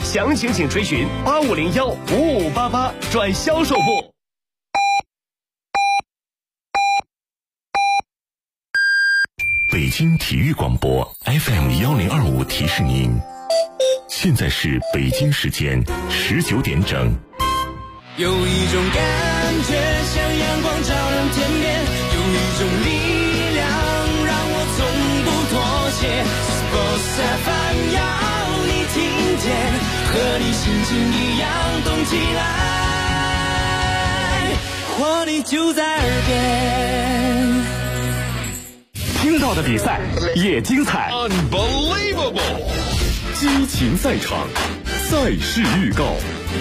详情请垂询8501-5588转销售部。 北京体育广播 FM1025提示您，现在是北京时间19点整。 有一种感觉像阳光照亮天边，有一种力量让我从不妥协。Sports FM 要你听见，和你心情一样动起来，活力就在耳边。 听到的比赛也精彩 ，Unbelievable！ 激情赛场，赛事预告。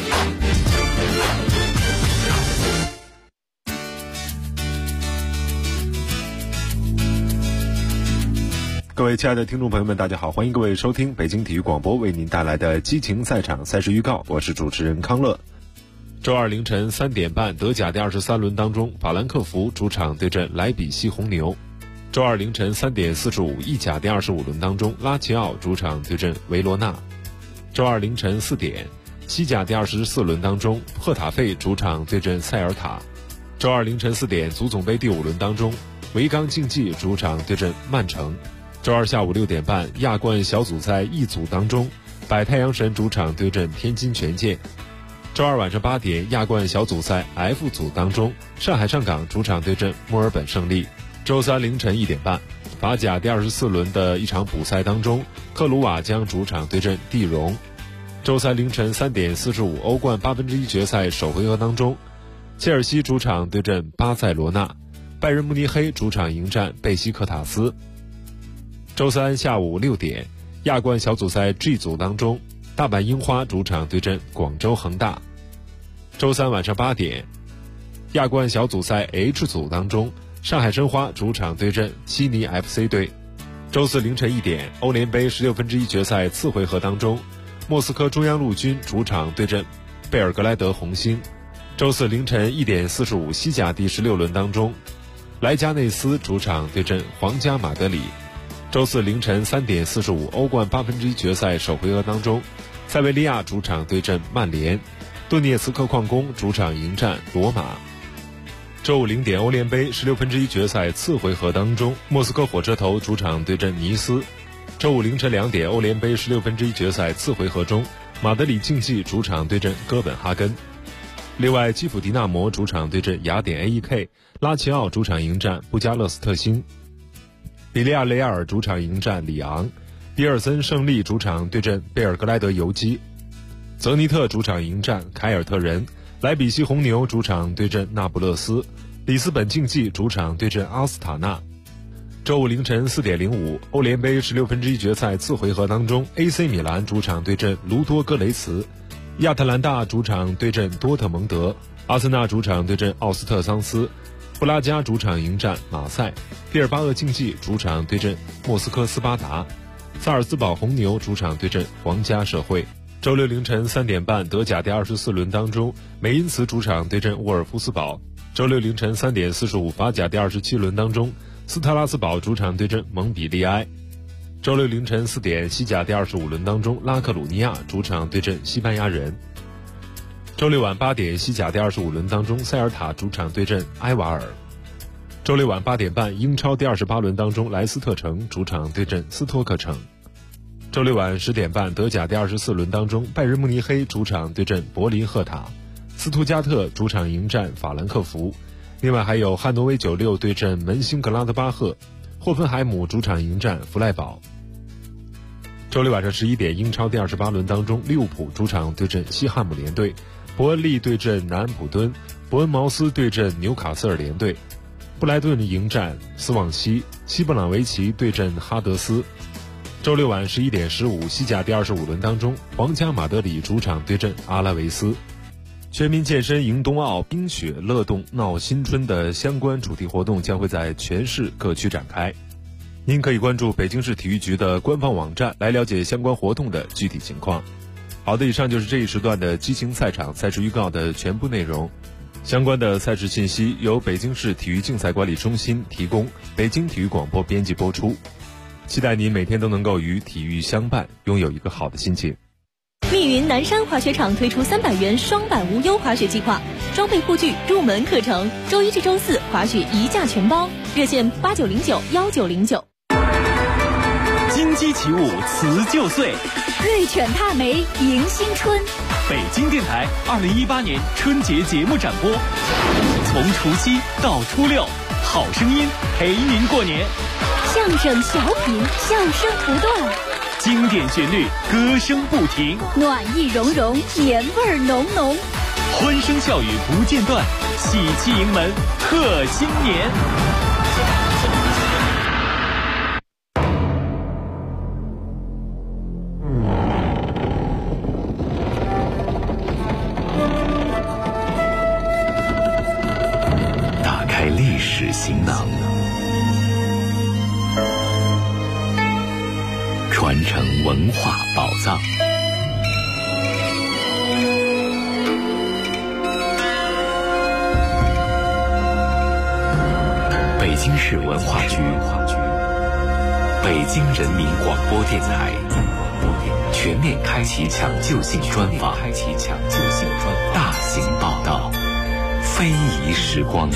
各位亲爱的听众朋友们，大家好，欢迎各位收听北京体育广播为您带来的激情赛场赛事预告，我是主持人康乐。 周二凌晨3点半，德甲第23轮当中，法兰克福主场对阵莱比锡红牛。周二凌晨3点45，意甲第25轮当中，拉齐奥主场对阵维罗纳。周二凌晨4点，西甲第24轮当中，赫塔费主场对阵塞尔塔。周二凌晨4点，足总杯第5轮当中，维冈竞技主场对阵曼城。周二下午6点半，亚冠小组赛 E 组当中，百太阳神主场对阵天津权健。周二晚上8点，亚冠小组赛 F 组当中，上海上港主场对阵墨尔本胜利。周三凌晨1点半，法甲第24轮的一场补赛当中，克鲁瓦将主场对阵蒂荣。周三凌晨3点45，欧冠1/8决赛首回合当中，切尔西主场对阵巴塞罗那，拜仁慕尼黑主场迎战贝西克塔斯。周三下午6点，亚冠小组赛 G 组当中，大阪樱花主场对阵广州恒大。周三晚上8点，亚冠小组赛 H 组当中，上海申花主场对阵悉尼 FC 队。周四凌晨1点，欧联杯16分之一决赛次回合当中，莫斯科中央陆军主场对阵贝尔格莱德红星。周四凌晨1点45，西甲第16轮当中，莱加内斯主场对阵皇家马德里。周四凌晨3点45，欧冠1/8决赛首回合当中，塞维利亚主场对阵曼联，顿涅茨克矿工主场迎战罗马。周五0点，欧联杯16分之一决赛次回合当中，莫斯科火车头主场对阵尼斯。周五凌晨2点，欧联杯16分之一决赛次回合中，马德里竞技主场对阵哥本哈根。另外，基辅迪纳摩主场对阵雅典 AEK， 拉齐奥主场迎战布加勒斯特星。比利亚雷亚尔主场迎战里昂，比尔森胜利主场对阵贝尔格莱德游击，泽尼特主场迎战凯尔特人，莱比锡红牛主场对阵那不勒斯，里斯本竞技主场对阵阿斯塔纳。周五凌晨4点05，欧联杯16分之一决赛次回合当中， AC 米兰主场对阵卢多戈雷茨，亚特兰大主场对阵多特蒙德，阿森纳主场对阵奥斯特桑斯，布拉加主场迎战马赛，毕尔巴鄂竞技主场对阵莫斯科斯巴达，萨尔斯堡红牛主场对阵皇家社会。周六凌晨3点半，德甲第24轮当中，梅因茨主场对阵沃尔夫斯堡。周六凌晨3点45，法甲第27轮当中，斯特拉斯堡主场对阵蒙彼利埃。周六凌晨4点，西甲第25轮当中，拉克鲁尼亚主场对阵西班牙人。周六晚8点，西甲第25轮当中，塞尔塔主场对阵埃瓦尔。周六晚8点半，英超第28轮当中，莱斯特城主场对阵斯托克城。周六晚10点半，德甲第24轮当中，拜仁慕尼黑主场对阵柏林赫塔，斯图加特主场迎战法兰克福。另外还有汉诺威96对阵门兴格拉德巴赫，霍芬海姆主场迎战弗赖堡。周六晚上11点，英超第28轮当中，利物浦主场对阵西汉姆联队，伯恩利对阵南安普敦，伯恩茅斯对阵纽卡斯尔联队，布莱顿迎战斯旺西，西布朗维奇对阵哈德斯。周六晚11点15，西甲第25轮当中，皇家马德里主场对阵阿拉维斯。全民健身迎冬奥，冰雪乐动闹新春的相关主题活动将会在全市各区展开。您可以关注北京市体育局的官方网站来了解相关活动的具体情况。好的，以上就是这一时段的激情赛场赛事预告的全部内容。相关的赛事信息由北京市体育竞赛管理中心提供，北京体育广播编辑播出。期待您每天都能够与体育相伴，拥有一个好的心情。 密云南山滑雪场推出300元双板无忧滑雪计划，装备护具入门课程，周一至周四滑雪一价全包，热线89091909。 金鸡起舞辞旧岁， 瑞犬踏梅迎新春。 北京电台2018年春节节目展播，从除夕到初六，好声音陪您过年， 相声小品笑声不断， 经典旋律歌声不停， 暖意融融年味儿浓浓， 欢声笑语不间断，喜气迎门贺新年。 打开历史行囊，传承文化宝藏。北京市文化局、北京人民广播电台全面开启抢救性专访，大型报道，非遗时光。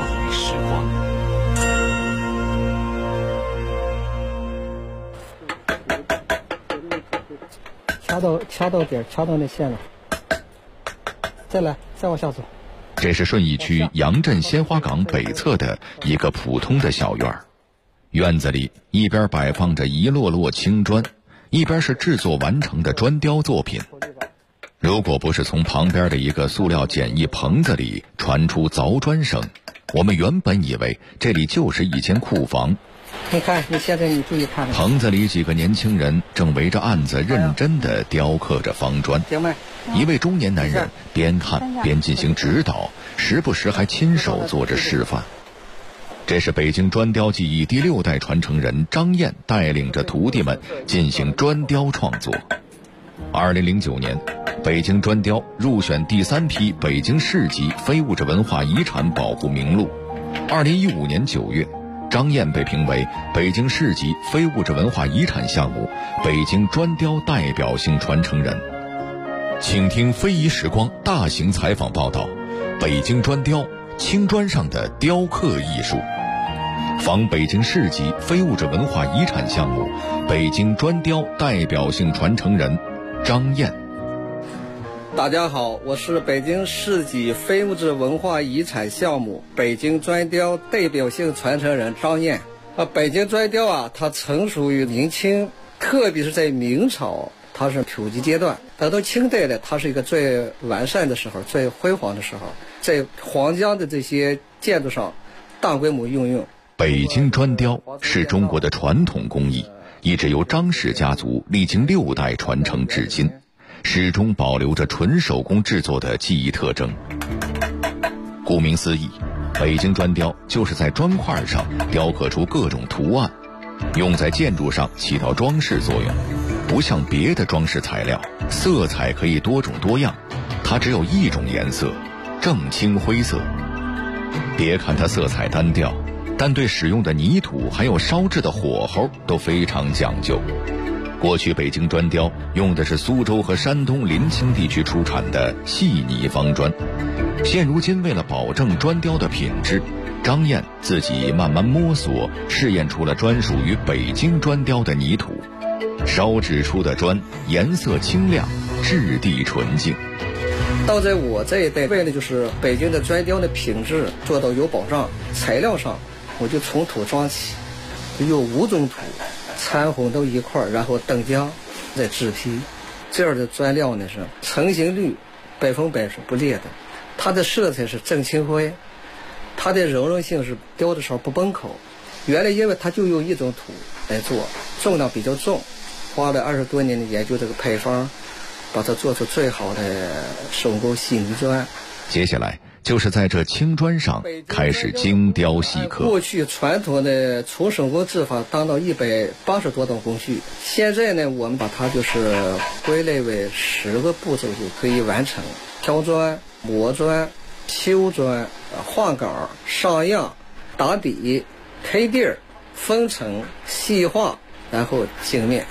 掐到点，掐到那线了。再来，再往下走。 这是顺义区杨镇鲜花岗北侧的一个普通的小院儿，院子里一边摆放着一摞摞青砖，一边是制作完成的砖雕作品。如果不是从旁边的一个塑料简易棚子里传出凿砖声，我们原本以为这里就是一间库房。 你看，你现在你注意看， 棚子里几个年轻人正围着案子认真地雕刻着方砖。一位中年男人边看边进行指导，时不时还亲手做着示范。这是北京砖雕技艺第6代传承人张燕带领着徒弟们进行砖雕创作。2009年，北京砖雕入选第3批北京市级非物质文化遗产保护名录。2015年9月，张燕被评为北京市级非物质文化遗产项目北京砖雕代表性传承人。请听非遗时光大型采访报道：北京砖雕，青砖上的雕刻艺术。访北京市级非物质文化遗产项目北京砖雕代表性传承人张燕。 大家好，我是北京市级非物质文化遗产项目北京砖雕代表性传承人张燕。北京砖雕啊，它成熟于明清，特别是在明朝，它是普及阶段。等到清代呢，它是一个最完善的时候，最辉煌的时候，在皇家的这些建筑上大规模应用。 北京砖雕是中国的传统工艺，一直由张氏家族历经6代传承至今，始终保留着纯手工制作的技艺特征。顾名思义，北京砖雕就是在砖块上雕刻出各种图案，用在建筑上起到装饰作用。不像别的装饰材料，色彩可以多种多样，它只有一种颜色，正青灰色。别看它色彩单调，但对使用的泥土还有烧制的火候都非常讲究。过去北京砖雕用的是苏州和山东临清地区出产的细泥方砖，现如今为了保证砖雕的品质，张燕自己慢慢摸索，试验出了专属于北京砖雕的泥土。烧制出的砖颜色清亮，质地纯净。 到在我这一代，为了就是北京的砖雕的品质做到有保障，材料上我就从土装起，有5种土掺混到一块儿，然后等浆再制坯。这样的砖料呢是成型率100%是不裂的，它的色彩是正青灰，它的柔韧性是雕的时候不崩口。原来因为它就用一种土来做，重量比较重，花了20多年的研究这个配方，把它做出最好的手工细泥砖。 接下来就是在这青砖上开始精雕细刻。 过去传统的纯手工制法达到180多道工序，现在呢我们把它就是归类为10个步骤就可以完成：挑砖、磨砖、修砖、换杆、上样、打底、开地儿、封层、细化，然后镜面。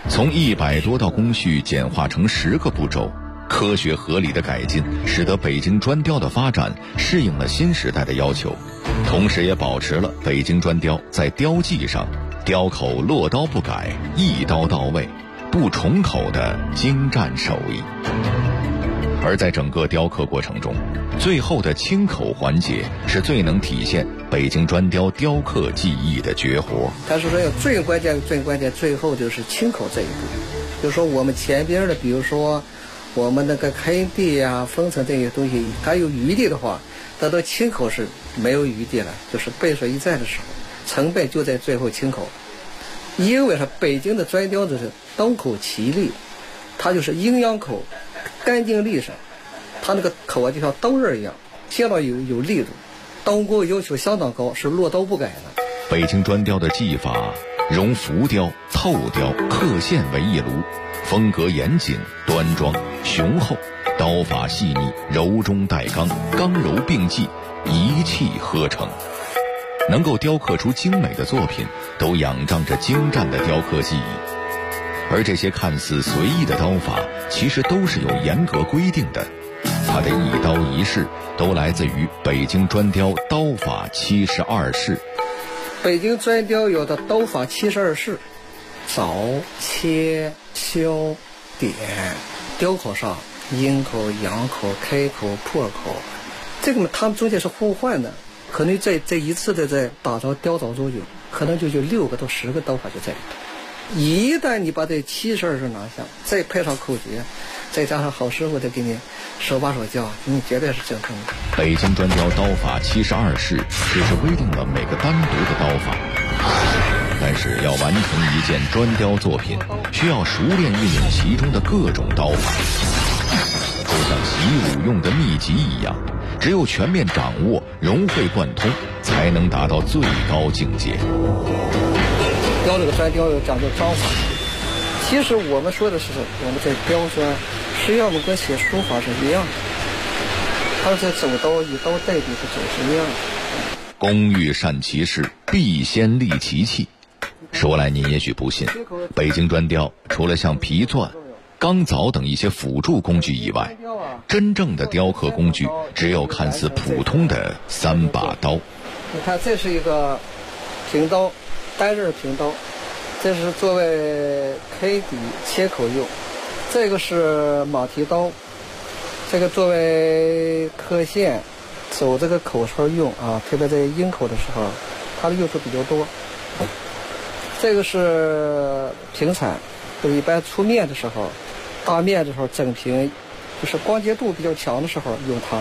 从100多道工序简化成10个步骤，科学合理的改进使得北京砖雕的发展适应了新时代的要求，同时也保持了北京砖雕在雕技上雕口落刀不改，一刀到位，不重口的精湛手艺。而在整个雕刻过程中，最后的清口环节是最能体现北京砖雕雕刻技艺的绝活。 但是说最关键最后就是清口这一步，就是说我们前边的比如说我们那个开地啊封层这些东西还有余地的话，等到清口是没有余地了，就是背水一战的时候，成本就在最后清口。因为是北京的砖雕子是刀口齐利，它就是阴阳口干净利索，它那个口啊就像刀刃一样，相当有力度，刀工要求相当高，是落刀不改的。 北京砖雕的技法融浮雕、透雕、刻线为一炉，风格严谨、端庄、雄厚，刀法细腻，柔中带刚，刚柔并济，一气呵成。能够雕刻出精美的作品，都仰仗着精湛的雕刻技艺。而这些看似随意的刀法，其实都是有严格规定的。它的一刀一式都来自于北京砖雕刀法72式。 北京砖雕有的刀法72式，凿、切、削、点，雕口上阴口、阳口、开口、破口，这个它们中间是互换的。可能这一次的在打造雕凿中有可能就6个到10个刀法就在里头。一旦你把这72式拿下，再配上口诀，再加上好师傅再给你手把手教，你绝对是正宗的。 北京砖雕刀法72式只是规定了每个单独的刀法，但是要完成一件砖雕作品，需要熟练运用其中的各种刀法，就像习武用的秘籍一样，只有全面掌握、融会贯通，才能达到最高境界。 雕这个砖雕有讲究章法，其实我们说的是我们在雕砖，实际上我们跟写书法是一样的，它是在走刀以刀代笔的走是一样的。 工欲善其事，必先利其器。说来您也许不信，北京砖雕除了像皮钻、钢凿等一些辅助工具以外，真正的雕刻工具只有看似普通的3把刀。 你看，这是一个平刀，单刃平刀，这是作为开底切口用，这个是马蹄刀，这个作为刻线走这个口圈用啊，特别在阴口的时候，它的用处比较多。这个是平铲，就一般出面的时候，大面的时候整平，就是光洁度比较强的时候用它。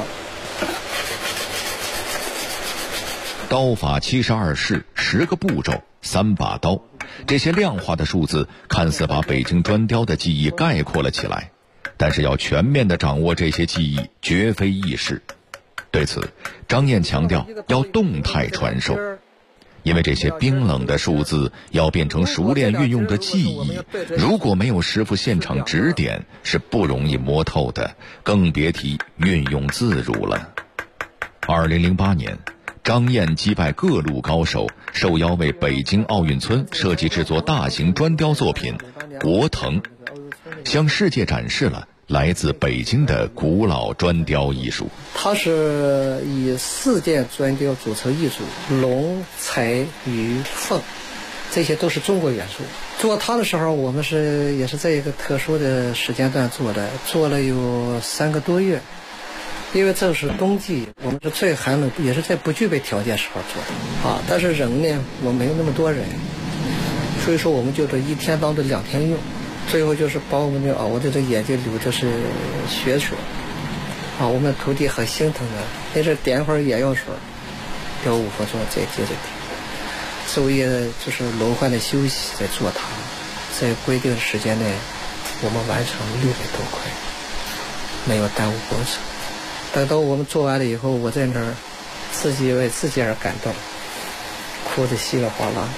刀法72式，10个步骤，3把刀，这些量化的数字看似把北京砖雕的技艺概括了起来，但是要全面地掌握这些技艺绝非易事。对此，张燕强调要动态传授，因为这些冰冷的数字要变成熟练运用的技艺，如果没有师傅现场指点，是不容易摸透的，更别提运用自如了。2008年，张燕击败各路高手，受邀为北京奥运村设计制作大型砖雕作品《国腾》，向世界展示了来自北京的古老砖雕艺术。 它是以4件砖雕组成一组，龙、财、鱼、凤，这些都是中国元素。做它的时候，我们也是在一个特殊的时间段做的，做了有3个多月。因为这是冬季，我们是最寒冷，也是在不具备条件时候做的啊。但是人呢，我没有那么多人，所以说我们就这1天当着2天用，最后就是把我们的我的这眼睛流的是血水啊。我们徒弟很心疼的，那是点会儿眼药水，雕5分钟再接着点，昼夜就是轮换的休息在做它，在规定时间内我们完成600多块，没有耽误工程。等到我们做完了以后，我在那儿自己为自己而感动，哭得稀里哗啦。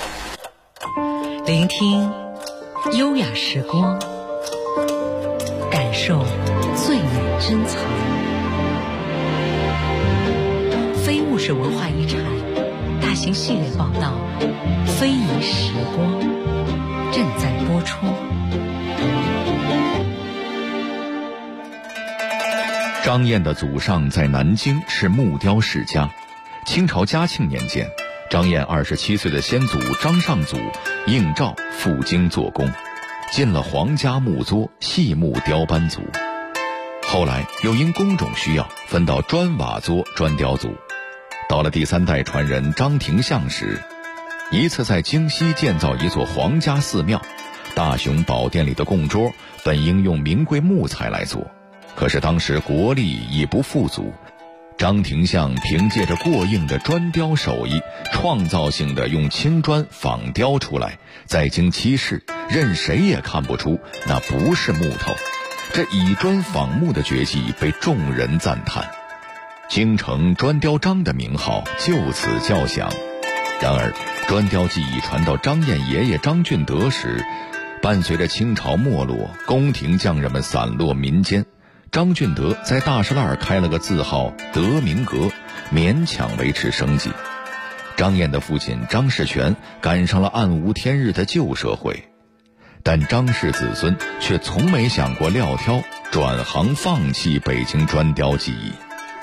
聆听优雅时光，感受最美珍藏。非物质文化遗产， 大型系列报道《非遗时光》正在播出。 张燕的祖上在南京是木雕世家。清朝嘉庆年间，张燕27岁的先祖张上祖应召赴京做工，进了皇家木作细木雕班组。后来又因工种需要分到砖瓦作砖雕组。到了第3代传人张廷相时，一次在京西建造一座皇家寺庙，大雄宝殿里的供桌本应用名贵木材来做，可是当时国力已不富足，张廷相凭借着过硬的砖雕手艺，创造性的用青砖仿雕出来，在京七市任谁也看不出那不是木头。这以砖仿木的绝技被众人赞叹，京城砖雕张的名号就此叫响。然而砖雕技艺传到张燕爷爷张俊德时，伴随着清朝没落，宫廷匠人们散落民间，张俊德在大石栏开了个字号德明阁，勉强维持生计。张燕的父亲张士全赶上了暗无天日的旧社会，但张氏子孙却从没想过撂挑转行放弃北京砖雕技艺。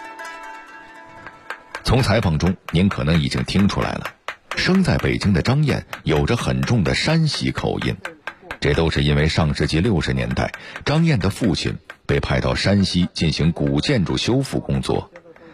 从采访中您可能已经听出来了，生在北京的张燕有着很重的山西口音，这都是因为上世纪60年代张燕的父亲被派到山西进行古建筑修复工作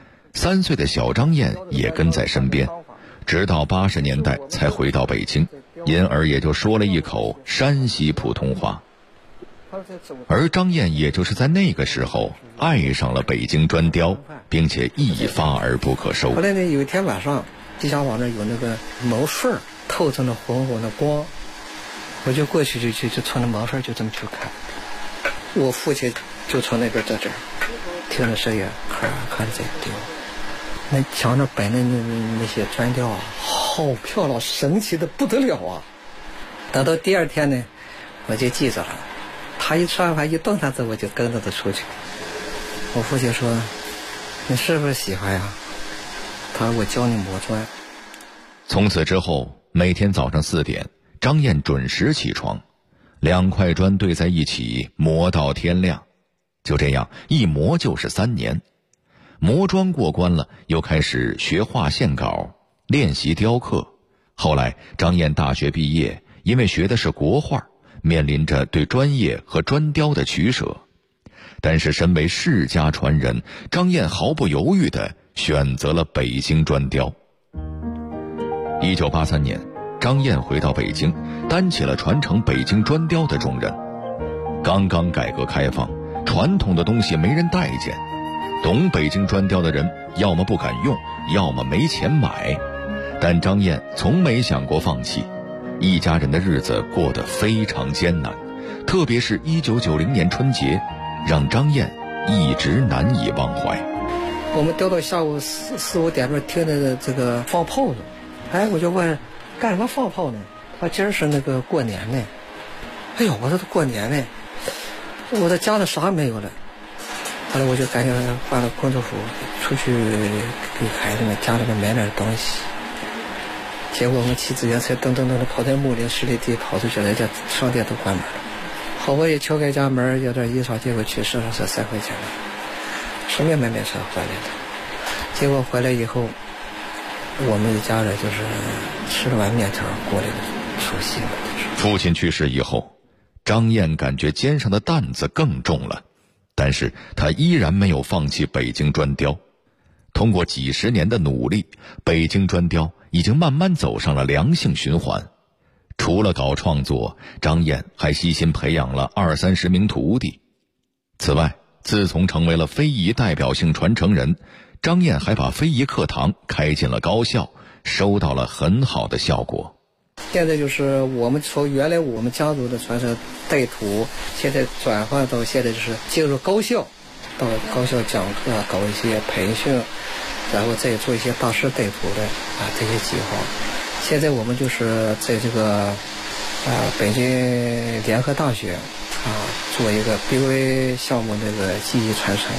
，3岁的小张燕也跟在身边，直到80年代才回到北京，因而也就说了一口山西普通话。而张燕也就是在那个时候爱上了北京砖雕，并且一发而不可收。 后来呢，有一天晚上地下网那有那个毛顺透着那红红的光，我就过去就从那毛顺就这么去看，我父亲就从那边在这儿听着声音看着在雕，那墙上摆那些砖雕啊，好漂亮，神奇的不得了啊！等到第2天呢，我就记着了，他一吃完饭一动弹子，我就跟着他出去。我父亲说：“你是不是喜欢呀？”他说：“我教你磨砖。” 从此之后，每天早上4点，张燕准时起床，2块砖对在一起，磨到天亮。就这样一磨就是3年。磨砖过关了，又开始学画线稿，练习雕刻。后来张燕大学毕业，因为学的是国画，面临着对专业和砖雕的取舍。但是身为世家传人，张燕毫不犹豫地选择了北京砖雕。1983年，张燕回到北京，担起了传承北京砖雕的重任。刚刚改革开放，传统的东西没人待见，懂北京砖雕的人要么不敢用，要么没钱买。但张燕从没想过放弃，一家人的日子过得非常艰难，特别是1990年春节，让张燕一直难以忘怀。 我们雕到下午4、5点钟，听着这个放炮了，我就问干什么放炮呢？他今儿是那个过年呢。哎呦，我说过年呢，我的家里啥没有了。后来我就赶紧换了工作服，出去给孩子们家里面买点东西。结果我们骑自行车噔噔噔的跑在木林湿地地跑出去了，人家商店都关门了。好不容易敲开家门，有点衣裳，结果去市场是3块钱了，什么也没买成回来的。结果回来以后，我们一家人就是吃了碗面条过了除夕了。 父亲去世以后，张燕感觉肩上的担子更重了，但是他依然没有放弃北京砖雕。通过几十年的努力，北京砖雕已经慢慢走上了良性循环。除了搞创作，张燕还悉心培养了20-30名徒弟。此外，自从成为了非遗代表性传承人，张燕还把非遗课堂开进了高校，收到了很好的效果。 现在就是我们从原来我们家族的传承带徒，现在转换到现在就是进入高校，到高校讲课，搞一些培训，然后再做一些大师带徒的这些计划。现在我们就是在这个北京联合大学做一个 BV 项目那个技艺传承，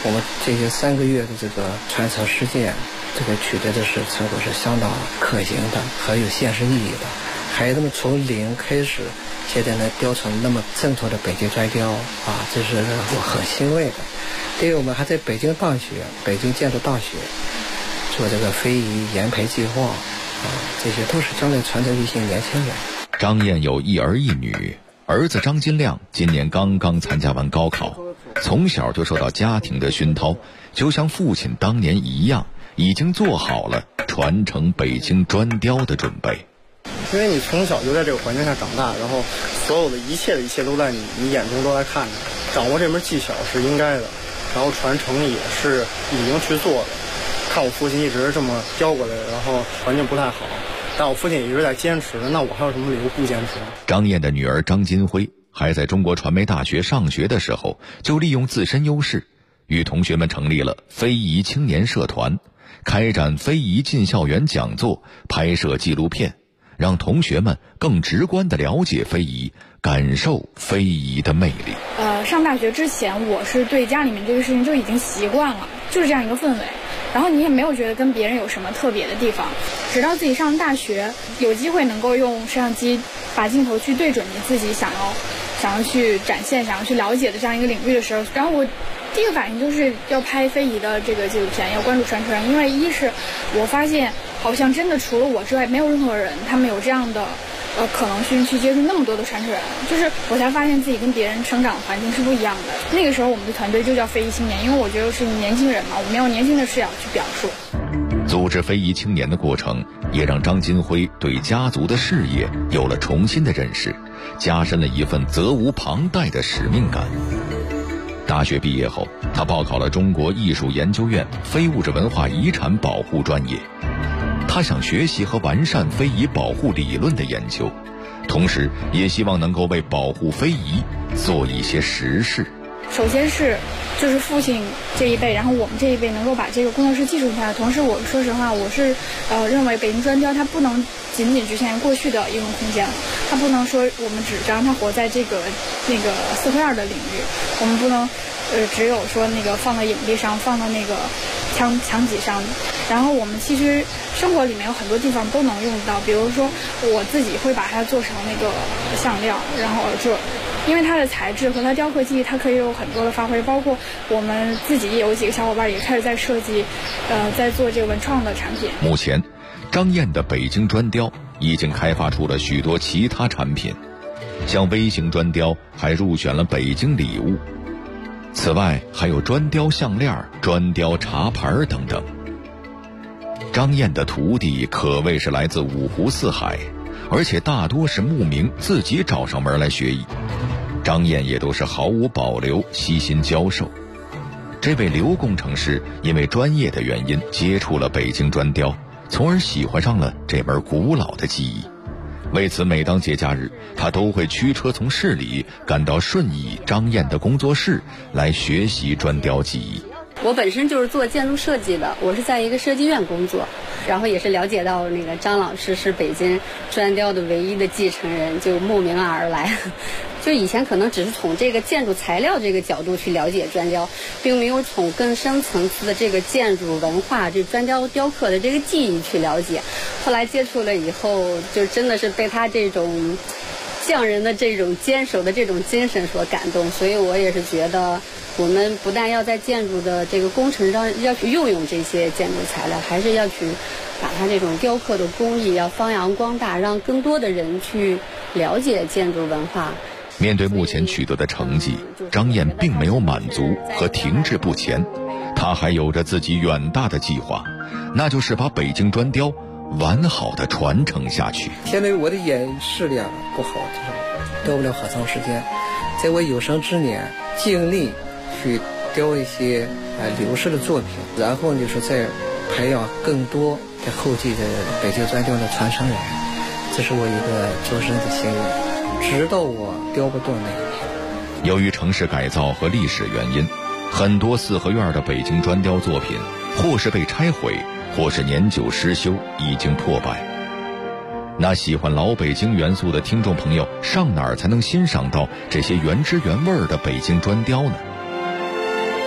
我们这些3个月的这个传承实践，这个取得的是成果是相当可行的，很有现实意义的。孩子们从零开始，现在能雕成那么正统的北京砖雕啊，这是我很欣慰的。对于我们还在北京建筑大学做这个非遗研培计划啊，这些都是将来传承一些年轻人。 张燕有一儿一女，儿子张金亮今年刚刚参加完高考，从小就受到家庭的熏陶，就像父亲当年一样，已经做好了传承北京砖雕的准备。 因为你从小就在这个环境下长大，然后所有的一切都在你眼中都在看着，掌握这门技巧是应该的，然后传承也是已经去做了。看我父亲一直这么雕过来，然后环境不太好，但我父亲也一直在坚持，那我还有什么理由不坚持？ 张燕的女儿张金辉还在中国传媒大学上学的时候，就利用自身优势，与同学们成立了非遗青年社团，开展非遗进校园讲座，拍摄纪录片，让同学们更直观地了解非遗，感受非遗的魅力。 上大学之前，我是对家里面这个事情就已经习惯了，就是这样一个氛围。然后你也没有觉得跟别人有什么特别的地方，直到自己上大学，有机会能够用摄像机把镜头去对准你自己想要去展现、想要去了解的这样一个领域的时候，然后我第一个反应就是要拍非遗的这个纪录片，要关注传承人，因为一是我发现好像真的除了我之外，没有任何人他们有这样的可能性去接触那么多的传承人，就是我才发现自己跟别人成长环境是不一样的。那个时候我们的团队就叫非遗青年，因为我觉得是年轻人嘛，我们要年轻的视角去表述。 组织非遗青年的过程，也让张金辉对家族的事业有了重新的认识，加深了一份责无旁贷的使命感。大学毕业后，他报考了中国艺术研究院非物质文化遗产保护专业。他想学习和完善非遗保护理论的研究，同时也希望能够为保护非遗做一些实事。 首先就是父亲这一辈，然后我们这一辈能够把这个工作室继承下来。同时我说实话，我是认为北京砖雕它不能仅仅局限于过去的应用空间了，它不能说我们只让它活在这个那个4合院的领域，我们不能只有说那个放到影壁上，放到那个墙脊上。然后我们其实生活里面有很多地方都能用到，比如说我自己会把它做成那个项链，然后耳坠，因为它的材质和它雕刻技艺，它可以有很多的发挥。包括我们自己也有几个小伙伴也开始在设计，在做这个文创的产品。 目前，张燕的北京砖雕已经开发出了许多其他产品，像微型砖雕还入选了北京礼物。此外，还有砖雕项链、砖雕茶盘等等。张燕的徒弟可谓是来自五湖四海，而且大多是慕名自己找上门来学艺。张燕也都是毫无保留，悉心教授。这位刘工程师因为专业的原因接触了北京砖雕，从而喜欢上了这门古老的技艺。为此，每当节假日，他都会驱车从市里赶到顺义张燕的工作室来学习砖雕技艺。 我本身就是做建筑设计的，我是在一个设计院工作，然后也是了解到那个张老师是北京砖雕的唯一的继承人，就慕名而来。就以前可能只是从这个建筑材料这个角度去了解砖雕，并没有从更深层次的这个建筑文化、这砖雕雕刻的这个技艺去了解。后来接触了以后，就真的是被他这种匠人的这种坚守的这种精神所感动，所以我也是觉得我们不但要在建筑的这个工程上要去运用这些建筑材料，还是要去把它这种雕刻的工艺要发扬光大，让更多的人去了解建筑文化。 面对目前取得的成绩，张燕并没有满足和停滞不前，她还有着自己远大的计划，那就是把北京砖雕完好的传承下去。 现在我的眼视力不好，雕不了好长时间，在我有生之年尽力去雕一些流失的作品，然后就是再培养更多在后继的北京砖雕的传承人，这是我一个终身的心愿，直到我雕不动那一天。 由于城市改造和历史原因，很多4合院的北京砖雕作品或是被拆毁，或是年久失修，已经破败。那喜欢老北京元素的听众朋友，上哪儿才能欣赏到这些原汁原味的北京砖雕呢？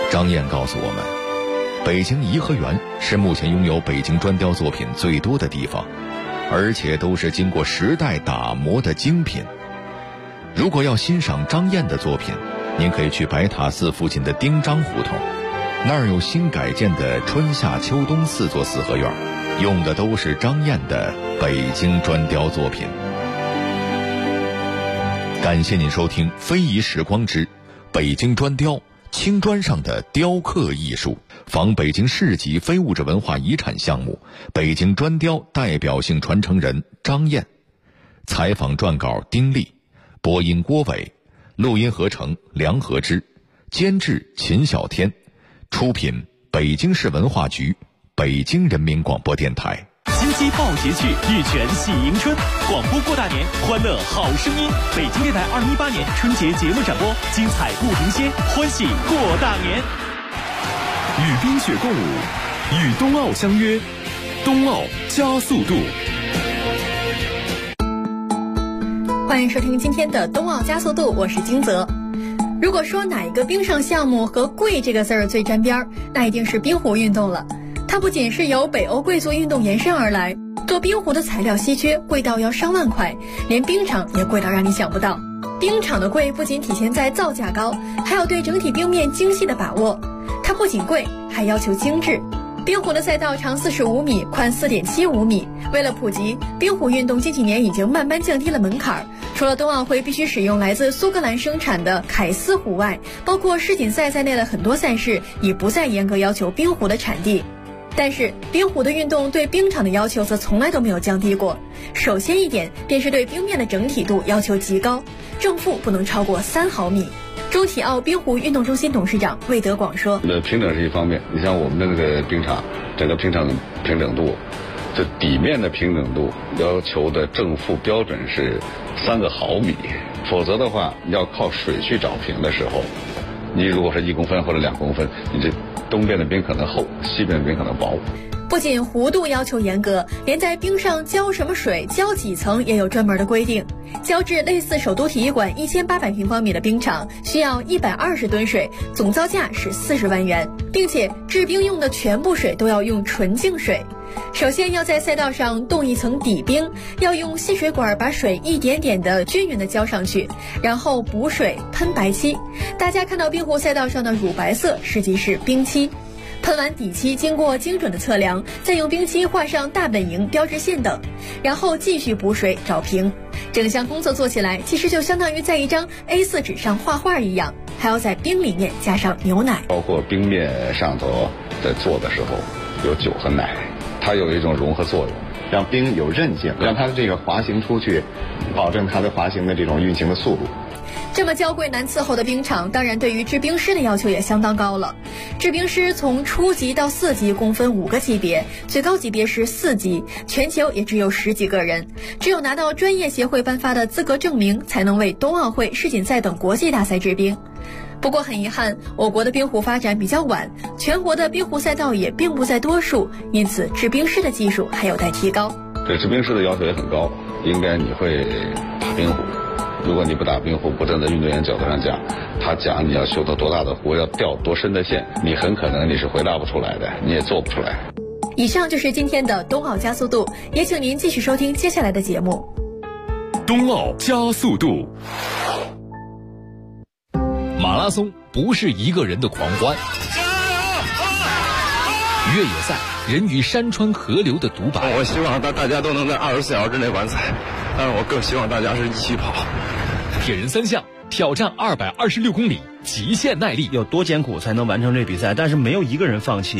张燕告诉我们，北京颐和园是目前拥有北京砖雕作品最多的地方，而且都是经过时代打磨的精品。如果要欣赏张燕的作品，您可以去白塔寺附近的丁章胡同，那儿有新改建的春夏秋冬4座四合院，用的都是张燕的北京砖雕作品。感谢您收听《非遗时光之北京砖雕青砖上的雕刻艺术》，访北京市级非物质文化遗产项目北京砖雕代表性传承人张燕，采访撰稿丁力，播音郭伟，录音合成梁和之，监制秦小天，出品北京市文化局，北京人民广播电台。 金鸡报节趣，玉泉喜迎春，广播过大年，欢乐好声音。北京电台2018年春节节目展播，精彩不停歇，欢喜过大年。 与冰雪共舞，与冬奥相约，冬奥加速度。 欢迎收听今天的冬奥加速度，我是金泽。如果说哪一个冰上项目和贵这个字儿最沾边儿，那一定是冰壶运动了。它不仅是由北欧贵族运动延伸而来，做冰壶的材料稀缺，贵到要上万块，连冰场也贵到让你想不到。冰场的贵不仅体现在造价高，还有对整体冰面精细的把握。它不仅贵，还要求精致。冰壶的赛道长45米，宽4.75米。为了普及，冰壶运动近几年已经慢慢降低了门槛。除了冬奥会必须使用来自苏格兰生产的凯斯壶外，包括世锦赛在内的很多赛事已不再严格要求冰壶的产地。但是冰壶的运动对冰场的要求则从来都没有降低过。首先一点便是对冰面的整体度要求极高，正负不能超过3毫米。中体奥冰壶运动中心董事长魏德广说： 平整是一方面，你像我们的那个冰场，整个冰场平整度，这底面的平整度要求的正负标准是3个毫米，否则的话要靠水去找平的时候，你如果是1公分或者2公分，你这东边的冰可能厚，西边的冰可能薄。 不仅弧度要求严格，连在冰上浇什么水、浇几层也有专门的规定。浇制类似首都体育馆1800平方米的冰场，需要120吨水，总造价是40万元，并且制冰用的全部水都要用纯净水。首先要在赛道上冻一层底冰，要用细水管把水一点点的均匀的浇上去，然后补水喷白漆。大家看到冰壶赛道上的乳白色实际是冰漆。喷完底漆，经过精准的测量，再用冰漆画上大本营标志线等，然后继续补水找平。整项工作做起来其实就相当于在一张 A4 纸上画画一样，还要在冰里面加上牛奶。 包括冰面上头在做的时候有酒和奶，它有一种融合作用， 让冰有韧性，让它这个滑行出去，保证它的滑行的这种运行的速度。 这么娇贵难伺候的冰场，当然对于制冰师的要求也相当高了。制冰师从初级到4级共分5个级别，最高级别是4级，全球也只有10几个人。只有拿到专业协会颁发的资格证明，才能为冬奥会、世锦赛等国际大赛制冰。不过很遗憾，我国的冰壶发展比较晚，全国的冰壶赛道也并不在多数，因此制冰师的技术还有待提高。 对制冰师的要求也很高，应该你会打冰壶。如果你不打冰壶，不站在运动员角度上讲，他讲你要修到多大的壶，要掉多深的线，你很可能你是回答不出来的，你也做不出来。 以上就是今天的冬奥加速度，也请您继续收听接下来的节目。 冬奥加速度。 马拉松不是一个人的狂欢，越野赛人与山川河流的独白。 我希望大家都能在24小时之内完赛，但是我更希望大家是一起跑。 铁人3项挑战226公里极限耐力， 有多艰苦才能完成这比赛，但是没有一个人放弃。